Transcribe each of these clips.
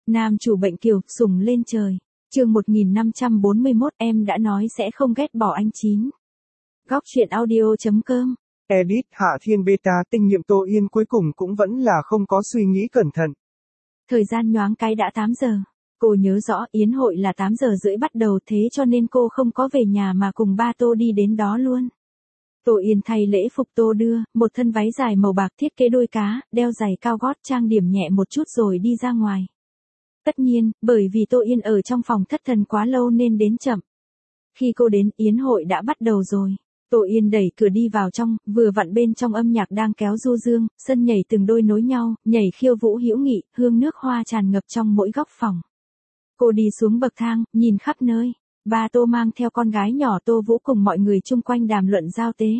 Nam chủ bệnh kiều, sủng lên trời. Chương 1541 em đã nói sẽ không ghét bỏ anh Chín. Góc truyện audio.com. Edit Hạ Thiên Beta tinh nhiệm Tô Yên cuối cùng cũng vẫn là không có suy nghĩ cẩn thận. Thời gian nhoáng cái đã 8 giờ. Cô nhớ rõ yến hội là 8 giờ rưỡi bắt đầu, thế cho nên cô không có về nhà mà cùng ba Tô đi đến đó luôn. Tô Yên thay lễ phục Tô đưa, một thân váy dài màu bạc thiết kế đôi cá, đeo giày cao gót, trang điểm nhẹ một chút rồi đi ra ngoài. Tất nhiên, bởi vì Tô Yên ở trong phòng thất thần quá lâu nên đến chậm. Khi cô đến, yến hội đã bắt đầu rồi. Tô Yên đẩy cửa đi vào trong, vừa vặn bên trong âm nhạc đang kéo du dương, sân nhảy từng đôi nối nhau, nhảy khiêu vũ hữu nghị, hương nước hoa tràn ngập trong mỗi góc phòng. Cô đi xuống bậc thang, nhìn khắp nơi. Ba Tô mang theo con gái nhỏ Tô Vũ cùng mọi người chung quanh đàm luận giao tế.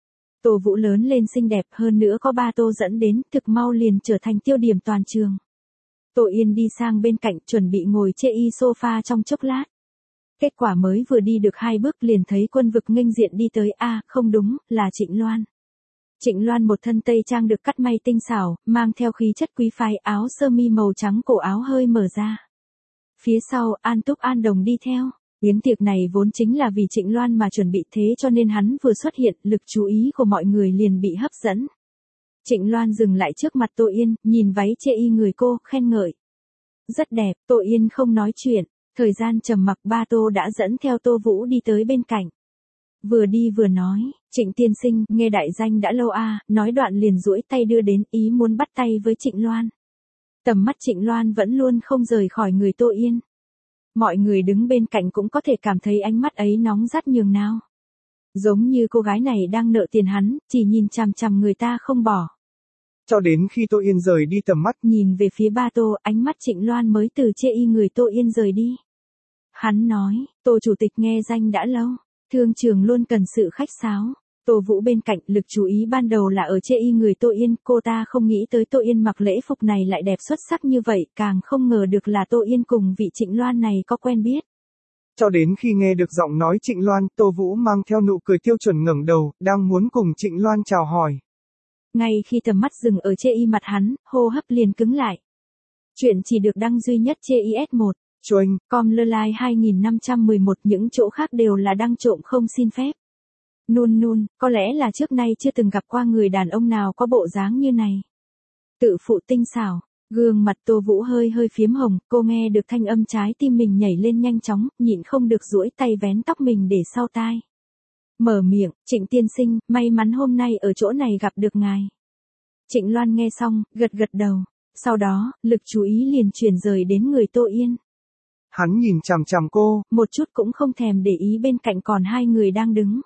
Tô Vũ lớn lên xinh đẹp, hơn nữa có ba Tô dẫn đến, thực mau liền trở thành tiêu điểm toàn trường. Tô Yên đi sang bên cạnh chuẩn bị ngồi chê y sofa trong chốc lát. Kết quả mới vừa đi được 2 bước liền thấy Quân Vực nghênh diện đi tới, không đúng, là Trịnh Loan. Trịnh Loan một thân tây trang được cắt may tinh xảo, mang theo khí chất quý phái, áo sơ mi màu trắng, cổ áo hơi mở ra. Phía sau, An Túc An Đồng đi theo. Yến tiệc này vốn chính là vì Trịnh Loan mà chuẩn bị, thế cho nên hắn vừa xuất hiện, lực chú ý của mọi người liền bị hấp dẫn. Trịnh Loan dừng lại trước mặt Tô Yên, nhìn váy chê y người cô, khen ngợi. Rất đẹp, Tô Yên không nói chuyện. Thời gian trầm mặc, ba Tô đã dẫn theo Tô Vũ đi tới bên cạnh. Vừa đi vừa nói, Trịnh tiên sinh, nghe đại danh đã lâu nói đoạn liền duỗi tay đưa đến, ý muốn bắt tay với Trịnh Loan. Tầm mắt Trịnh Loan vẫn luôn không rời khỏi người Tô Yên. Mọi người đứng bên cạnh cũng có thể cảm thấy ánh mắt ấy nóng rát nhường nào. Giống như cô gái này đang nợ tiền hắn, chỉ nhìn chằm chằm người ta không bỏ. Cho đến khi Tô Yên rời đi tầm mắt, nhìn về phía ba Tô, ánh mắt Trịnh Loan mới từ chê y người Tô Yên rời đi. Hắn nói, Tô chủ tịch nghe danh đã lâu, thương trường luôn cần sự khách sáo. Tô Vũ bên cạnh, lực chú ý ban đầu là ở chê y người Tô Yên, cô ta không nghĩ tới Tô Yên mặc lễ phục này lại đẹp xuất sắc như vậy, càng không ngờ được là Tô Yên cùng vị Trịnh Loan này có quen biết. Cho đến khi nghe được giọng nói Trịnh Loan, Tô Vũ mang theo nụ cười tiêu chuẩn ngẩng đầu, đang muốn cùng Trịnh Loan chào hỏi. Ngay khi tầm mắt dừng ở chê y mặt hắn, hô hấp liền cứng lại. Chuyện chỉ được đăng duy nhất chê y S1. Choanh, com lơ lai 2511, những chỗ khác đều là đăng trộm không xin phép. Nun, có lẽ là trước nay chưa từng gặp qua người đàn ông nào có bộ dáng như này. Tự phụ tinh xảo, gương mặt Tô Vũ hơi phiếm hồng, cô nghe được thanh âm trái tim mình nhảy lên nhanh chóng, nhịn không được duỗi tay vén tóc mình để sau tai. Mở miệng, Trịnh tiên sinh, may mắn hôm nay ở chỗ này gặp được ngài. Trịnh Loan nghe xong, gật đầu, sau đó, lực chú ý liền chuyển rời đến người Tô Yên. Hắn nhìn chằm chằm cô, một chút cũng không thèm để ý bên cạnh còn 2 người đang đứng.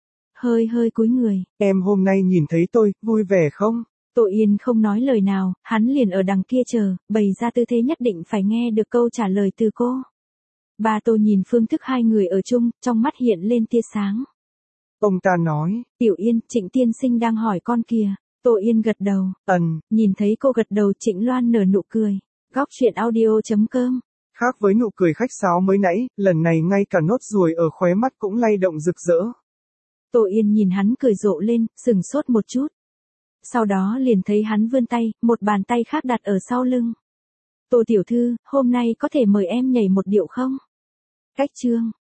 Hơi cúi người. Em hôm nay nhìn thấy tôi, vui vẻ không? Tô Yên không nói lời nào, hắn liền ở đằng kia chờ, bày ra tư thế nhất định phải nghe được câu trả lời từ cô. Ba Tô nhìn phương thức 2 người ở chung, trong mắt hiện lên tia sáng. Ông ta nói, Tiểu Yên, Trịnh tiên sinh đang hỏi con kìa. Tô Yên gật đầu. Nhìn thấy cô gật đầu, Trịnh Loan nở nụ cười. Góc truyện audio.com. Khác với nụ cười khách sáo mới nãy, lần này ngay cả nốt ruồi ở khóe mắt cũng lay động rực rỡ. Tô Yên nhìn hắn cười rộ lên, sừng sốt một chút. Sau đó liền thấy hắn vươn tay, một bàn tay khác đặt ở sau lưng. Tô tiểu thư, hôm nay có thể mời em nhảy một điệu không? Cách chương.